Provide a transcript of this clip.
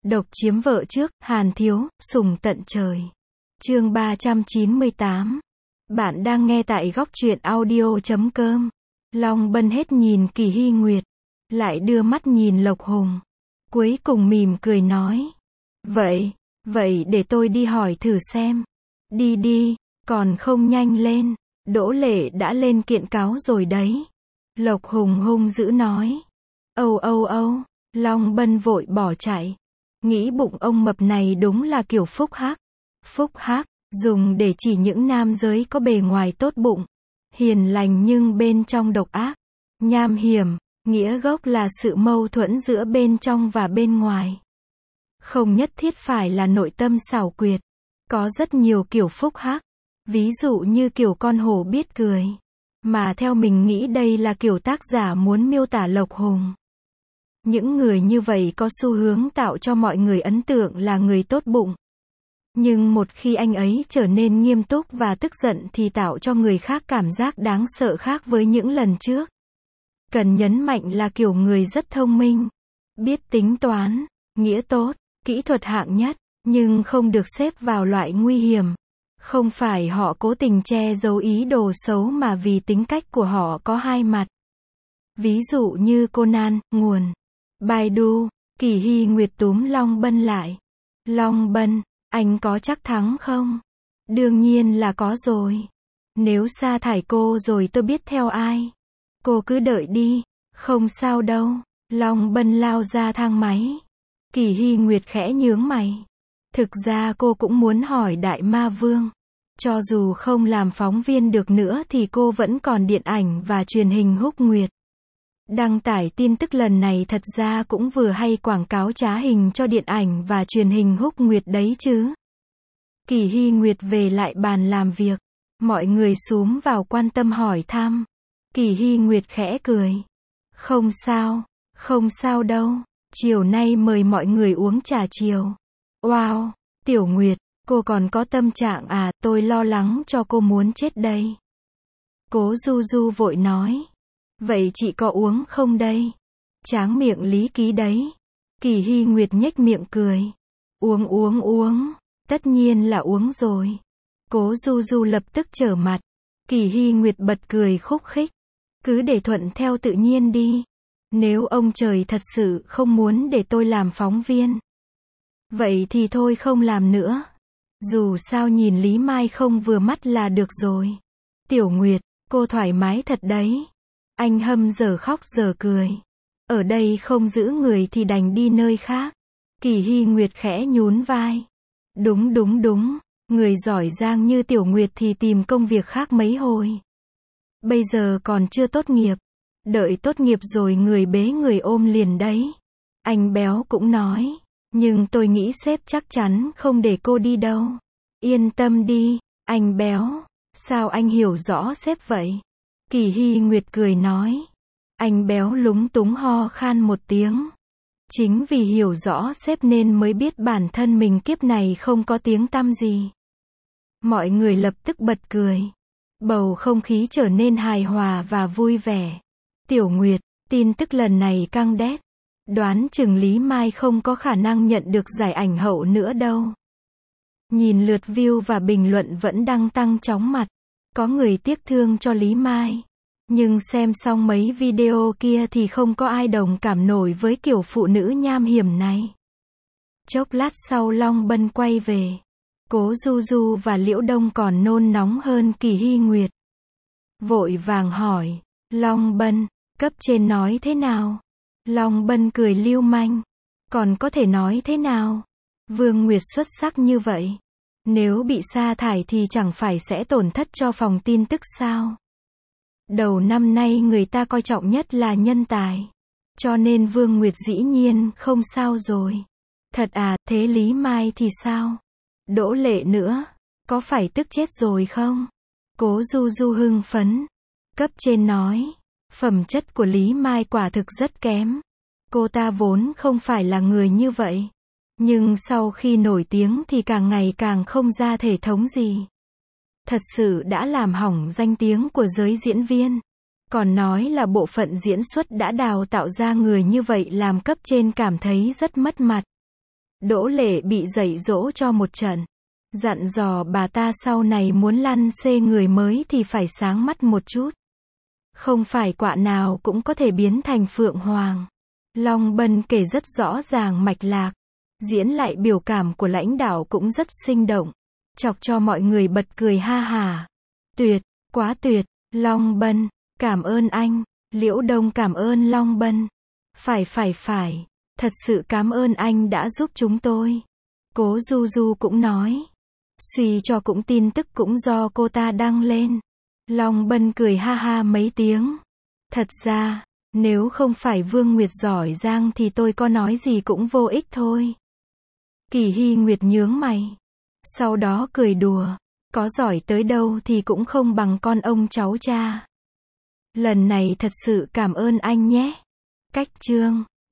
Độc chiếm vợ trước, Hàn Thiếu, sủng tận trời. Chương 398. Bạn đang nghe tại góc truyện audio.com. Long Bân hết nhìn Kỳ Hy Nguyệt, lại đưa mắt nhìn Lộc Hùng. Cuối cùng mỉm cười nói. Vậy để tôi đi hỏi thử xem. Đi đi, còn không nhanh lên. Đỗ Lệ đã lên kiện cáo rồi đấy. Lộc Hùng hung dữ nói. Âu, Long Bân vội bỏ chạy. Nghĩ bụng ông mập này đúng là kiểu phúc hắc, dùng để chỉ những nam giới có bề ngoài tốt bụng, hiền lành nhưng bên trong độc ác, nham hiểm, nghĩa gốc là sự mâu thuẫn giữa bên trong và bên ngoài. Không nhất thiết phải là nội tâm xảo quyệt, có rất nhiều kiểu phúc hắc, ví dụ như kiểu con hổ biết cười, mà theo mình nghĩ đây là kiểu tác giả muốn miêu tả Lộc Hùng. Những người như vậy có xu hướng tạo cho mọi người ấn tượng là người tốt bụng. Nhưng một khi anh ấy trở nên nghiêm túc và tức giận thì tạo cho người khác cảm giác đáng sợ khác với những lần trước. Cần nhấn mạnh là kiểu người rất thông minh, biết tính toán, nghĩa tốt, kỹ thuật hạng nhất, nhưng không được xếp vào loại nguy hiểm. Không phải họ cố tình che giấu ý đồ xấu mà vì tính cách của họ có hai mặt. Ví dụ như Conan, nguồn Baidu. Kỳ Hy Nguyệt túm Long Bân lại. Long Bân, anh có chắc thắng không? Đương nhiên là có rồi. Nếu sa thải cô rồi tôi biết theo ai. Cô cứ đợi đi, không sao đâu. Long Bân lao ra thang máy. Kỳ Hy Nguyệt khẽ nhướng mày. Thực ra cô cũng muốn hỏi Đại Ma Vương. Cho dù không làm phóng viên được nữa thì cô vẫn còn điện ảnh và truyền hình Húc Nguyệt. Đăng tải tin tức lần này thật ra cũng vừa hay quảng cáo trá hình cho điện ảnh và truyền hình Húc Nguyệt đấy chứ. Kỳ Hy Nguyệt về lại bàn làm việc. Mọi người xúm vào quan tâm hỏi thăm. Kỳ Hy Nguyệt khẽ cười. Không sao đâu. Chiều nay mời mọi người uống trà chiều. Wow, Tiểu Nguyệt, cô còn có tâm trạng à, tôi lo lắng cho cô muốn chết đây. Cố Du Du vội nói. Vậy chị có uống không đây? Tráng miệng Lý Ký đấy. Kỳ Hy Nguyệt nhếch miệng cười. Uống. Tất nhiên là uống rồi. Cố Du Du lập tức trở mặt. Kỳ Hy Nguyệt bật cười khúc khích. Cứ để thuận theo tự nhiên đi. Nếu ông trời thật sự không muốn để tôi làm phóng viên, vậy thì thôi không làm nữa. Dù sao nhìn Lý Mai không vừa mắt là được rồi. Tiểu Nguyệt, cô thoải mái thật đấy. Anh Hâm giờ khóc giờ cười. Ở đây không giữ người thì đành đi nơi khác. Kỳ Hy Nguyệt khẽ nhún vai. Đúng. Người giỏi giang như Tiểu Nguyệt thì tìm công việc khác mấy hồi. Bây giờ còn chưa tốt nghiệp. Đợi tốt nghiệp rồi người bế người ôm liền đấy. Anh Béo cũng nói. Nhưng tôi nghĩ sếp chắc chắn không để cô đi đâu. Yên tâm đi, anh Béo. Sao anh hiểu rõ sếp vậy? Kỳ Hy Nguyệt cười nói. Anh Béo lúng túng ho khan một tiếng. Chính vì hiểu rõ sếp nên mới biết bản thân mình kiếp này không có tiếng tăm gì. Mọi người lập tức bật cười. Bầu không khí trở nên hài hòa và vui vẻ. Tiểu Nguyệt, tin tức lần này căng đét. Đoán chừng Lý Mai không có khả năng nhận được giải ảnh hậu nữa đâu. Nhìn lượt view và bình luận vẫn đang tăng chóng mặt. Có người tiếc thương cho Lý Mai. Nhưng xem xong mấy video kia thì không có ai đồng cảm nổi với kiểu phụ nữ nham hiểm này. Chốc lát sau Long Bân quay về. Cố Du Du và Liễu Đông còn nôn nóng hơn Kỳ Hy Nguyệt. Vội vàng hỏi. Long Bân, cấp trên nói thế nào? Long Bân cười lưu manh. Còn có thể nói thế nào? Vương Nguyệt xuất sắc như vậy. Nếu bị sa thải thì chẳng phải sẽ tổn thất cho phòng tin tức sao? Đầu năm nay người ta coi trọng nhất là nhân tài. Cho nên Vương Nguyệt dĩ nhiên không sao rồi. Thật à, thế Lý Mai thì sao? Đỗ Lệ nữa, có phải tức chết rồi không? Cố Du Du hưng phấn. Cấp trên nói, phẩm chất của Lý Mai quả thực rất kém. Cô ta vốn không phải là người như vậy. Nhưng sau khi nổi tiếng thì càng ngày càng không ra thể thống gì. Thật sự đã làm hỏng danh tiếng của giới diễn viên. Còn nói là bộ phận diễn xuất đã đào tạo ra người như vậy làm cấp trên cảm thấy rất mất mặt. Đỗ Lệ bị dạy dỗ cho một trận. Dặn dò bà ta sau này muốn lăn xê người mới thì phải sáng mắt một chút. Không phải quạ nào cũng có thể biến thành phượng hoàng. Long Bân kể rất rõ ràng mạch lạc. Diễn lại biểu cảm của lãnh đạo cũng rất sinh động. Chọc cho mọi người bật cười ha hả. Tuyệt, quá tuyệt, Long Bân, cảm ơn anh. Liễu Đông cảm ơn Long Bân. Phải. Thật sự cảm ơn anh đã giúp chúng tôi. Cố Du Du cũng nói. Suy cho cũng tin tức cũng do cô ta đăng lên. Long Bân cười ha ha mấy tiếng. Thật ra, nếu không phải Vương Nguyệt giỏi giang thì tôi có nói gì cũng vô ích thôi. Kỳ Hy Nguyệt nhướng mày. Sau đó cười đùa. Có giỏi tới đâu thì cũng không bằng con ông cháu cha. Lần này thật sự cảm ơn anh nhé. Cách chương